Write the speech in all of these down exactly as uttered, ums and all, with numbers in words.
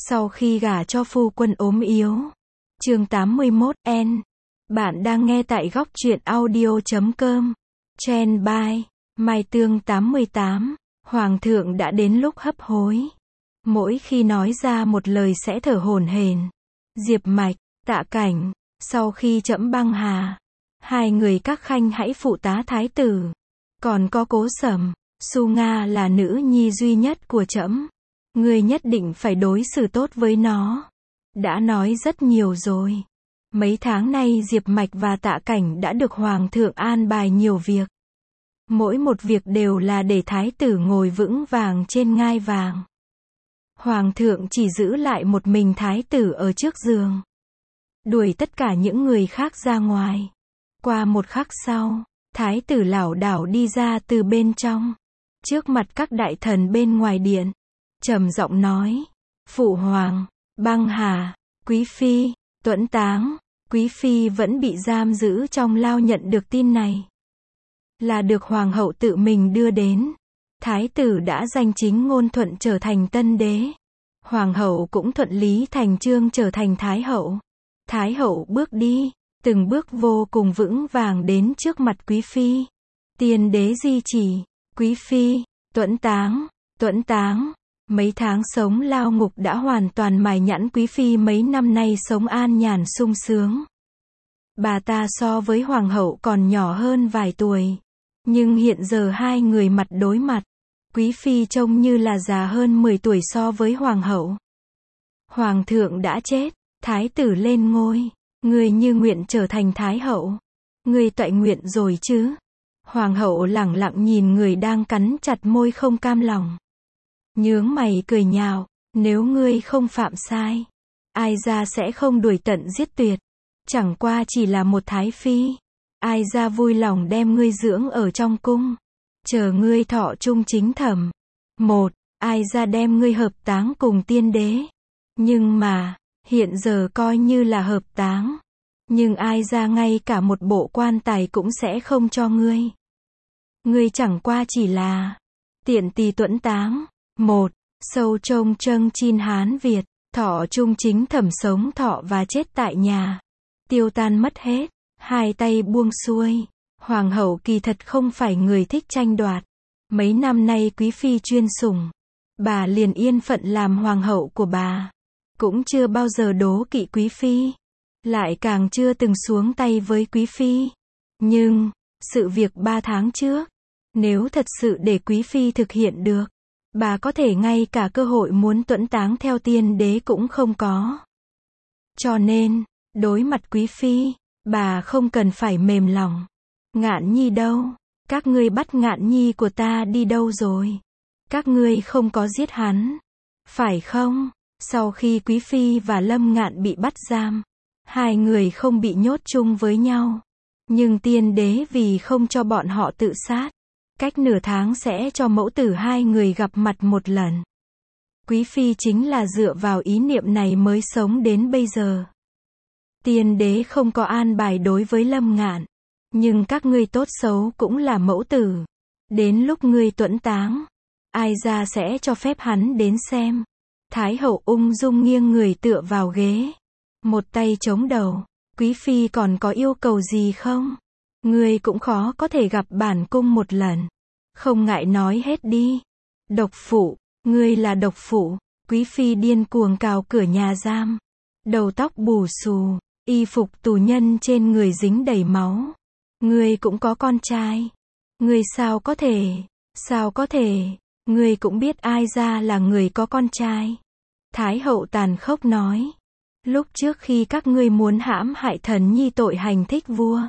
Sau khi gả cho phu quân ốm yếu. Chương tám mươi mốt, N. Bạn đang nghe tại góc truyện audio chấm com. Trend by Mai Tương tám mươi tám. Hoàng thượng đã đến lúc hấp hối. Mỗi khi nói ra một lời sẽ thở hổn hển. Diệp Mạch, Tạ Cảnh, sau khi trẫm băng hà, hai người các khanh hãy phụ tá thái tử. Còn có Cố Sẩm, Su Nga là nữ nhi duy nhất của trẫm. Ngươi nhất định phải đối xử tốt với nó. Đã nói rất nhiều rồi. Mấy tháng nay Diệp Mạch và Tạ Cảnh đã được Hoàng thượng an bài nhiều việc. Mỗi một việc đều là để thái tử ngồi vững vàng trên ngai vàng. Hoàng thượng chỉ giữ lại một mình thái tử ở trước giường. Đuổi tất cả những người khác ra ngoài. Qua một khắc sau, thái tử lảo đảo đi ra từ bên trong. Trước mặt các đại thần bên ngoài điện. Trầm giọng nói. Phụ hoàng, băng hà, quý phi, tuẫn táng. Quý phi vẫn bị giam giữ trong lao nhận được tin này. Là được hoàng hậu tự mình đưa đến. Thái tử đã danh chính ngôn thuận trở thành tân đế. Hoàng hậu cũng thuận lý thành chương trở thành thái hậu. Thái hậu bước đi, từng bước vô cùng vững vàng đến trước mặt quý phi. Tiên đế di chỉ, quý phi, tuẫn táng, tuẫn táng. Mấy tháng sống lao ngục đã hoàn toàn mài nhẵn quý phi mấy năm nay sống an nhàn sung sướng. Bà ta so với hoàng hậu còn nhỏ hơn vài tuổi. Nhưng hiện giờ hai người mặt đối mặt. Quý phi trông như là già hơn mười tuổi so với hoàng hậu. Hoàng thượng đã chết, thái tử lên ngôi. Người như nguyện trở thành thái hậu. Người toại nguyện rồi chứ? Hoàng hậu lẳng lặng nhìn người đang cắn chặt môi không cam lòng. Nhướng mày cười nhạo, nếu ngươi không phạm sai, ai ra sẽ không đuổi tận giết tuyệt. Chẳng qua chỉ là một thái phi. Ai ra vui lòng đem ngươi dưỡng ở trong cung. Chờ ngươi thọ trung chính thẩm. Một, ai ra đem ngươi hợp táng cùng tiên đế. Nhưng mà, hiện giờ coi như là hợp táng. Nhưng ai ra ngay cả một bộ quan tài cũng sẽ không cho ngươi. Ngươi chẳng qua chỉ là tiện tỳ tuẫn táng. Một, sâu trông trâng chin Hán Việt. Thọ trung chính thẩm sống thọ và chết tại nhà. Tiêu tan mất hết. Hai tay buông xuôi. Hoàng hậu kỳ thật không phải người thích tranh đoạt. Mấy năm nay quý phi chuyên sủng. Bà liền yên phận làm hoàng hậu của bà. Cũng chưa bao giờ đố kỵ quý phi. Lại càng chưa từng xuống tay với quý phi. Nhưng, sự việc ba tháng trước, nếu thật sự để quý phi thực hiện được, bà có thể ngay cả cơ hội muốn tuẫn táng theo tiên đế cũng không có. Cho nên, đối mặt quý phi, bà không cần phải mềm lòng. Ngạn Nhi đâu? Các ngươi bắt Ngạn Nhi của ta đi đâu rồi? Các ngươi không có giết hắn, phải không? Sau khi quý phi và Lâm Ngạn bị bắt giam, hai người không bị nhốt chung với nhau. Nhưng tiên đế vì không cho bọn họ tự sát, cách nửa tháng sẽ cho mẫu tử hai người gặp mặt một lần. Quý phi chính là dựa vào ý niệm này mới sống đến bây giờ. Tiên đế không có an bài đối với Lâm Ngạn. Nhưng các ngươi tốt xấu cũng là mẫu tử. Đến lúc ngươi tuẫn táng, ai ra sẽ cho phép hắn đến xem. Thái hậu ung dung nghiêng người tựa vào ghế. Một tay chống đầu. Quý phi còn có yêu cầu gì không? Ngươi cũng khó có thể gặp bản cung một lần. Không ngại nói hết đi. Độc phụ, ngươi là độc phụ. Quý phi điên cuồng cào cửa nhà giam. Đầu tóc bù xù, y phục tù nhân trên người dính đầy máu. Ngươi cũng có con trai. Ngươi sao có thể, sao có thể, ngươi cũng biết ai ra là người có con trai. Thái hậu tàn khốc nói. Lúc trước khi các ngươi muốn hãm hại thần nhi tội hành thích vua,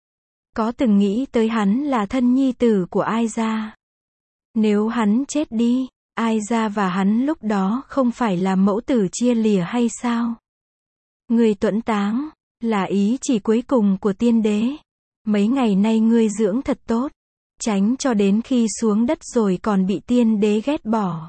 có từng nghĩ tới hắn là thân nhi tử của ai ra? Nếu hắn chết đi, ai ra và hắn lúc đó không phải là mẫu tử chia lìa hay sao? Ngươi tuẫn táng, là ý chỉ cuối cùng của tiên đế. Mấy ngày nay ngươi dưỡng thật tốt, tránh cho đến khi xuống đất rồi còn bị tiên đế ghét bỏ.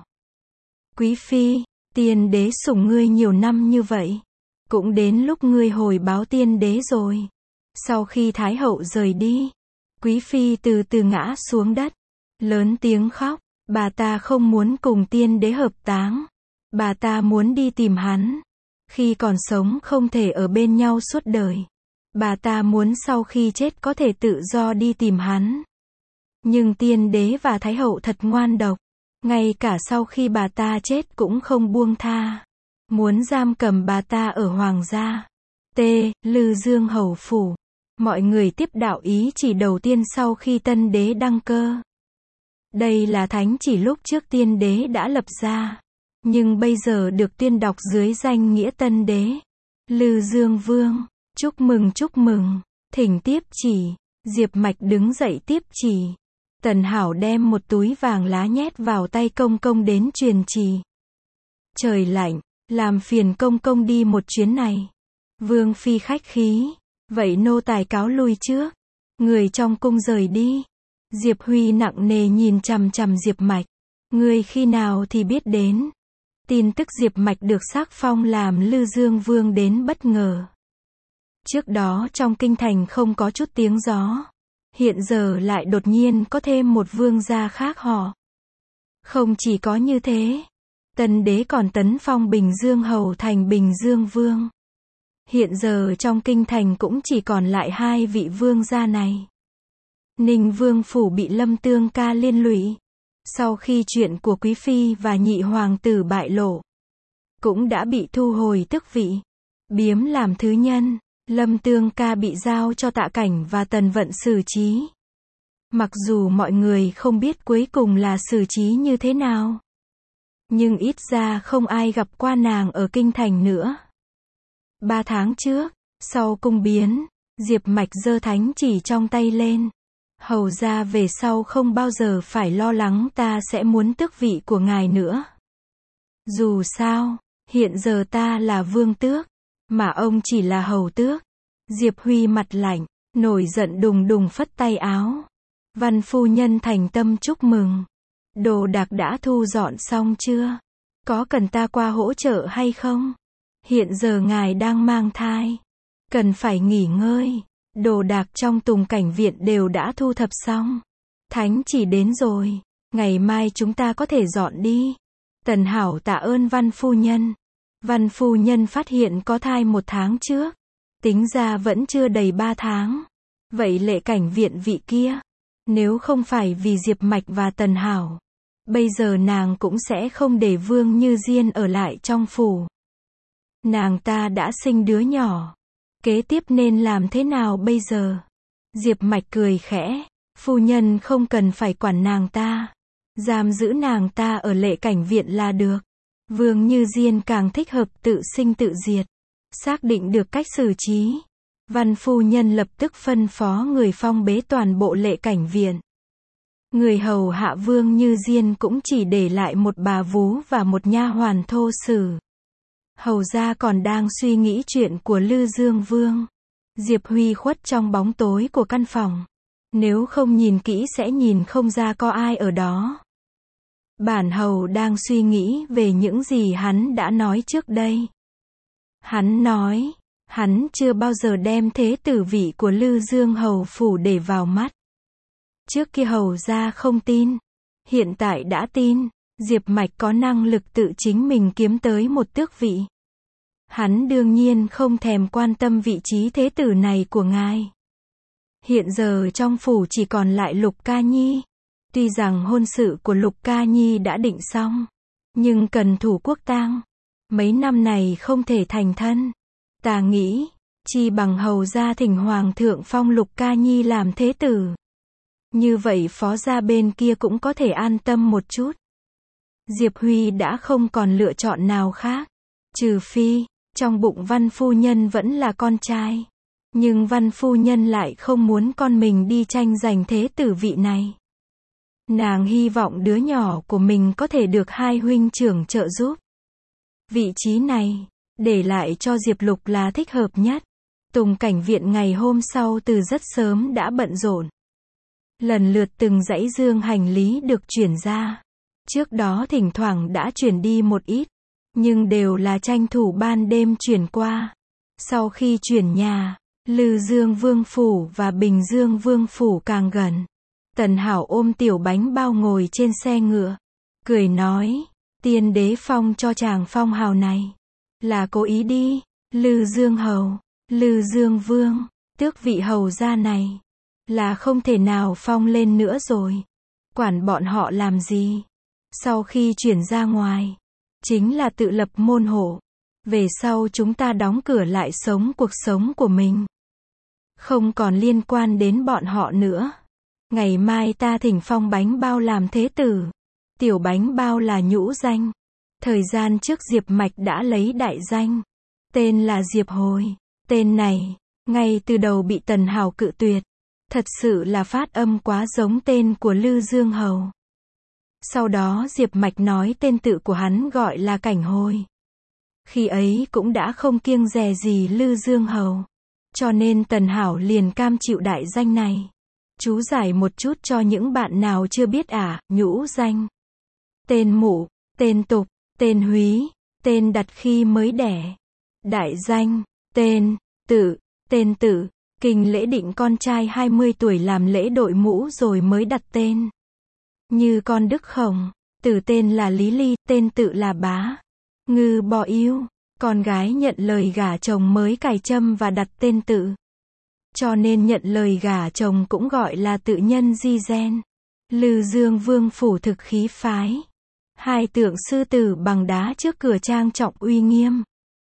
Quý phi, tiên đế sủng ngươi nhiều năm như vậy, cũng đến lúc ngươi hồi báo tiên đế rồi. Sau khi thái hậu rời đi, quý phi từ từ ngã xuống đất, lớn tiếng khóc. Bà ta không muốn cùng tiên đế hợp táng. Bà ta muốn đi tìm hắn. Khi còn sống không thể ở bên nhau suốt đời. Bà ta muốn sau khi chết có thể tự do đi tìm hắn. Nhưng tiên đế và thái hậu thật ngoan độc. Ngay cả sau khi bà ta chết cũng không buông tha. Muốn giam cầm bà ta ở hoàng gia. T. Lư Dương hầu phủ. Mọi người tiếp đạo ý chỉ đầu tiên sau khi tân đế đăng cơ. Đây là thánh chỉ lúc trước tiên đế đã lập ra. Nhưng bây giờ được tuyên đọc dưới danh nghĩa tân đế. Lư Dương vương. Chúc mừng chúc mừng. Thỉnh tiếp chỉ. Diệp Mạch đứng dậy tiếp chỉ. Tần Hảo đem một túi vàng lá nhét vào tay công công đến truyền chỉ. Trời lạnh, làm phiền công công đi một chuyến này. Vương phi khách khí. Vậy nô tài cáo lui trước. Người trong cung rời đi. Diệp Huy nặng nề nhìn chằm chằm Diệp Mạch. Người khi nào thì biết đến. Tin tức Diệp Mạch được sắc phong làm Lư Dương vương đến bất ngờ. Trước đó trong kinh thành không có chút tiếng gió. Hiện giờ lại đột nhiên có thêm một vương gia khác họ. Không chỉ có như thế. Tân đế còn tấn phong Bình Dương hầu thành Bình Dương vương. Hiện giờ trong kinh thành cũng chỉ còn lại hai vị vương gia này. Ninh vương phủ bị Lâm Tương Ca liên lụy. Sau khi chuyện của quý phi và nhị hoàng tử bại lộ, cũng đã bị thu hồi tước vị. Biếm làm thứ nhân. Lâm Tương Ca bị giao cho Tạ Cảnh và Tần Vận xử trí. Mặc dù mọi người không biết cuối cùng là xử trí như thế nào. Nhưng ít ra không ai gặp qua nàng ở kinh thành nữa. Ba tháng trước, sau cung biến, Diệp Mạch giơ thánh chỉ trong tay lên. Hầu ra về sau không bao giờ phải lo lắng ta sẽ muốn tước vị của ngài nữa. Dù sao, hiện giờ ta là vương tước, mà ông chỉ là hầu tước. Diệp Huy mặt lạnh, nổi giận đùng đùng phất tay áo. Văn phu nhân thành tâm chúc mừng. Đồ đạc đã thu dọn xong chưa? Có cần ta qua hỗ trợ hay không? Hiện giờ ngài đang mang thai. Cần phải nghỉ ngơi. Đồ đạc trong Tùng Cảnh viện đều đã thu thập xong. Thánh chỉ đến rồi. Ngày mai chúng ta có thể dọn đi. Tần Hảo tạ ơn Văn phu nhân. Văn phu nhân phát hiện có thai một tháng trước. Tính ra vẫn chưa đầy ba tháng. Vậy Lệ Cảnh viện vị kia, nếu không phải vì Diệp Mạch và Tần Hảo, bây giờ nàng cũng sẽ không để Vương Như Diên ở lại trong phủ. Nàng ta đã sinh đứa nhỏ. Kế tiếp nên làm thế nào bây giờ? Diệp Mạch cười khẽ. Phu nhân không cần phải quản nàng ta. Giam giữ nàng ta ở Lệ Cảnh viện là được. Vương Như Diên càng thích hợp tự sinh tự diệt. Xác định được cách xử trí. Văn phu nhân lập tức phân phó người phong bế toàn bộ Lệ Cảnh viện. Người hầu hạ Vương Như Diên cũng chỉ để lại một bà vú và một nha hoàn thô sử. Hầu gia còn đang suy nghĩ chuyện của Lư Dương vương. Diệp Huy khuất trong bóng tối của căn phòng. Nếu không nhìn kỹ sẽ nhìn không ra có ai ở đó. Bản hầu đang suy nghĩ về những gì hắn đã nói trước đây. Hắn nói, hắn chưa bao giờ đem thế tử vị của Lư Dương hầu phủ để vào mắt. Trước kia hầu gia không tin, hiện tại đã tin. Diệp Mạch có năng lực tự chính mình kiếm tới một tước vị. Hắn đương nhiên không thèm quan tâm vị trí thế tử này của ngài. Hiện giờ trong phủ chỉ còn lại Lục Ca Nhi. Tuy rằng hôn sự của Lục Ca Nhi đã định xong, nhưng cần thủ quốc tang. Mấy năm này không thể thành thân. Ta nghĩ, chi bằng hầu gia thỉnh hoàng thượng phong Lục Ca Nhi làm thế tử. Như vậy phó gia bên kia cũng có thể an tâm một chút. Diệp Huy đã không còn lựa chọn nào khác. Trừ phi, trong bụng Văn phu nhân vẫn là con trai. Nhưng Văn phu nhân lại không muốn con mình đi tranh giành thế tử vị này. Nàng hy vọng đứa nhỏ của mình có thể được hai huynh trưởng trợ giúp. Vị trí này, để lại cho Diệp Lục là thích hợp nhất. Tùng Cảnh viện ngày hôm sau từ rất sớm đã bận rộn. Lần lượt từng dãy dương hành lý được chuyển ra. Trước đó thỉnh thoảng đã chuyển đi một ít, nhưng đều là tranh thủ ban đêm chuyển qua. Sau khi chuyển nhà, Lư Dương vương phủ và Bình Dương vương phủ càng gần. Tần Hảo ôm tiểu bánh bao ngồi trên xe ngựa, cười nói, Tiên đế phong cho chàng phong hào này, là cố ý đi, Lư Dương hầu, Lư Dương vương, tước vị hầu gia này, là không thể nào phong lên nữa rồi. Quản bọn họ làm gì? Sau khi chuyển ra ngoài, chính là tự lập môn hộ. Về sau chúng ta đóng cửa lại sống cuộc sống của mình. Không còn liên quan đến bọn họ nữa. Ngày mai ta thỉnh phong bánh bao làm thế tử. Tiểu bánh bao là nhũ danh. Thời gian trước Diệp Mạch đã lấy đại danh. Tên là Diệp Hồi. Tên này, ngay từ đầu bị Tần Hảo cự tuyệt. Thật sự là phát âm quá giống tên của Lư Dương hầu. Sau đó Diệp Mạch nói tên tự của hắn gọi là Cảnh Hồi. Khi ấy cũng đã không kiêng dè gì Lư Dương hầu. Cho nên Tần Hảo liền cam chịu đại danh này. Chú giải một chút cho những bạn nào chưa biết à, nhũ danh. Tên mụ, tên tục, tên húy, tên đặt khi mới đẻ. Đại danh, tên, tự, tên tự. Kinh lễ định con trai hai mươi tuổi làm lễ đội mũ rồi mới đặt tên. Như con Đức Khổng, từ tên là Lý Ly, tên tự là Bá. Ngư Bò Yêu, con gái nhận lời gả chồng mới cài trâm và đặt tên tự. Cho nên nhận lời gả chồng cũng gọi là tự nhân di gen. Lư Dương vương phủ thực khí phái. Hai tượng sư tử bằng đá trước cửa trang trọng uy nghiêm.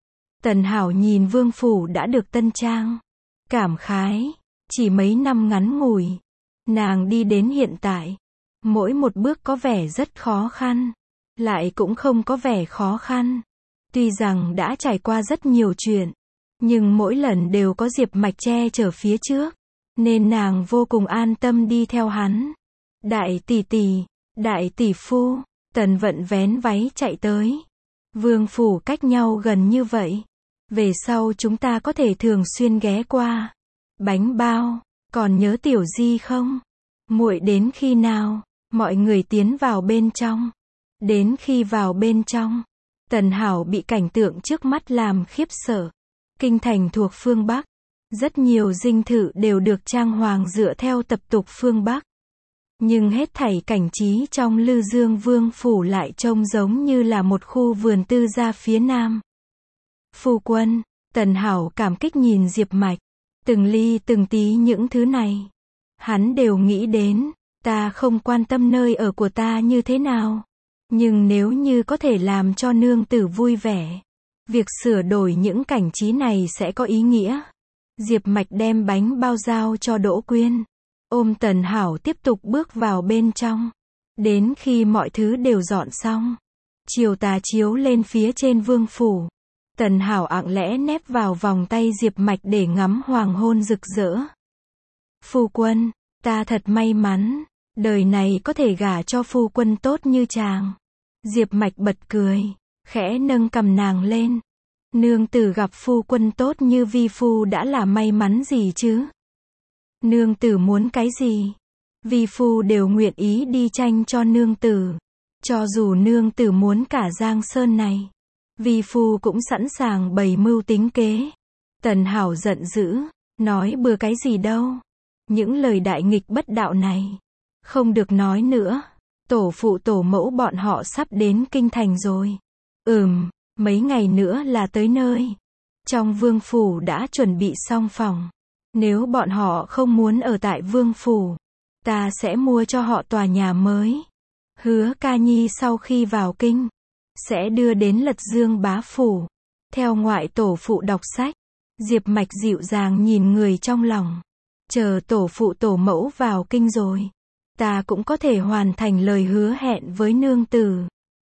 Tần Hảo nhìn vương phủ đã được tân trang. Cảm khái, chỉ mấy năm ngắn ngủi, nàng đi đến hiện tại, mỗi một bước có vẻ rất khó khăn, lại cũng không có vẻ khó khăn. Tuy rằng đã trải qua rất nhiều chuyện, nhưng mỗi lần đều có Diệp Mạch che chở phía trước, nên nàng vô cùng an tâm đi theo hắn. Đại tỷ tỷ, đại tỷ phu, Tần Vận vén váy chạy tới. Vương phủ cách nhau gần như vậy. Về sau chúng ta có thể thường xuyên ghé qua. Bánh bao, còn nhớ Tiểu Di không? Muội đến khi nào? Mọi người tiến vào bên trong. Đến khi vào bên trong, Tần Hảo bị cảnh tượng trước mắt làm khiếp sợ. Kinh thành thuộc phương Bắc. Rất nhiều dinh thự đều được trang hoàng dựa theo tập tục phương Bắc. Nhưng hết thảy cảnh trí trong Lư Dương vương phủ lại trông giống như là một khu vườn tư gia phía nam. Phu quân, Tần Hảo cảm kích nhìn Diệp Mạch. Từng ly từng tí những thứ này. Hắn đều nghĩ đến, ta không quan tâm nơi ở của ta như thế nào. Nhưng nếu như có thể làm cho nương tử vui vẻ, việc sửa đổi những cảnh trí này sẽ có ý nghĩa. Diệp Mạch đem bánh bao giao cho Đỗ Quyên. Ôm Tần Hảo tiếp tục bước vào bên trong. Đến khi mọi thứ đều dọn xong, chiều tà chiếu lên phía trên vương phủ. Tần Hảo ạng lẽ nép vào vòng tay Diệp Mạch để ngắm hoàng hôn rực rỡ. Phu quân, ta thật may mắn, đời này có thể gả cho phu quân tốt như chàng. Diệp Mạch bật cười, khẽ nâng cằm nàng lên. Nương tử gặp phu quân tốt như vi phu đã là may mắn gì chứ? Nương tử muốn cái gì? Vi phu đều nguyện ý đi tranh cho nương tử. Cho dù nương tử muốn cả Giang Sơn này, vi phu cũng sẵn sàng bày mưu tính kế. Tần Hảo giận dữ, nói bừa cái gì đâu. Những lời đại nghịch bất đạo này, không được nói nữa. Tổ phụ tổ mẫu bọn họ sắp đến kinh thành rồi. Ừm, mấy ngày nữa là tới nơi. Trong vương phủ đã chuẩn bị xong phòng. Nếu bọn họ không muốn ở tại vương phủ, ta sẽ mua cho họ tòa nhà mới. Hứa Ca Nhi sau khi vào kinh, sẽ đưa đến Lật Dương bá phủ. Theo ngoại tổ phụ đọc sách, Diệp Mạch dịu dàng nhìn người trong lòng. Chờ tổ phụ tổ mẫu vào kinh rồi, ta cũng có thể hoàn thành lời hứa hẹn với nương tử.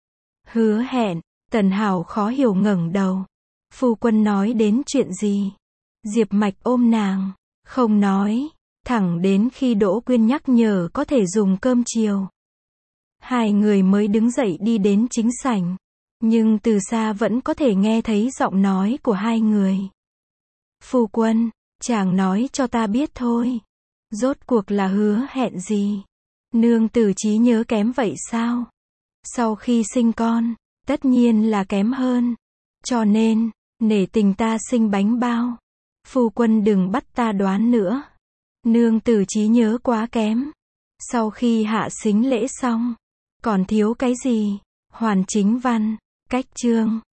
Hứa hẹn? Tần Hảo khó hiểu ngẩng đầu. Phu quân nói đến chuyện gì? Diệp Mạch ôm nàng, không nói, thẳng đến khi Đỗ Quyên nhắc nhở có thể dùng cơm chiều. Hai người mới đứng dậy đi đến chính sảnh, nhưng từ xa vẫn có thể nghe thấy giọng nói của hai người. Phu quân, chàng nói cho ta biết thôi. Rốt cuộc là hứa hẹn gì? Nương tử trí nhớ kém vậy sao? Sau khi sinh con, tất nhiên là kém hơn. Cho nên, nể tình ta sinh bánh bao. Phu quân đừng bắt ta đoán nữa. Nương tử trí nhớ quá kém. Sau khi hạ sính lễ xong, còn thiếu cái gì? Hoàn chính văn. Cách chương.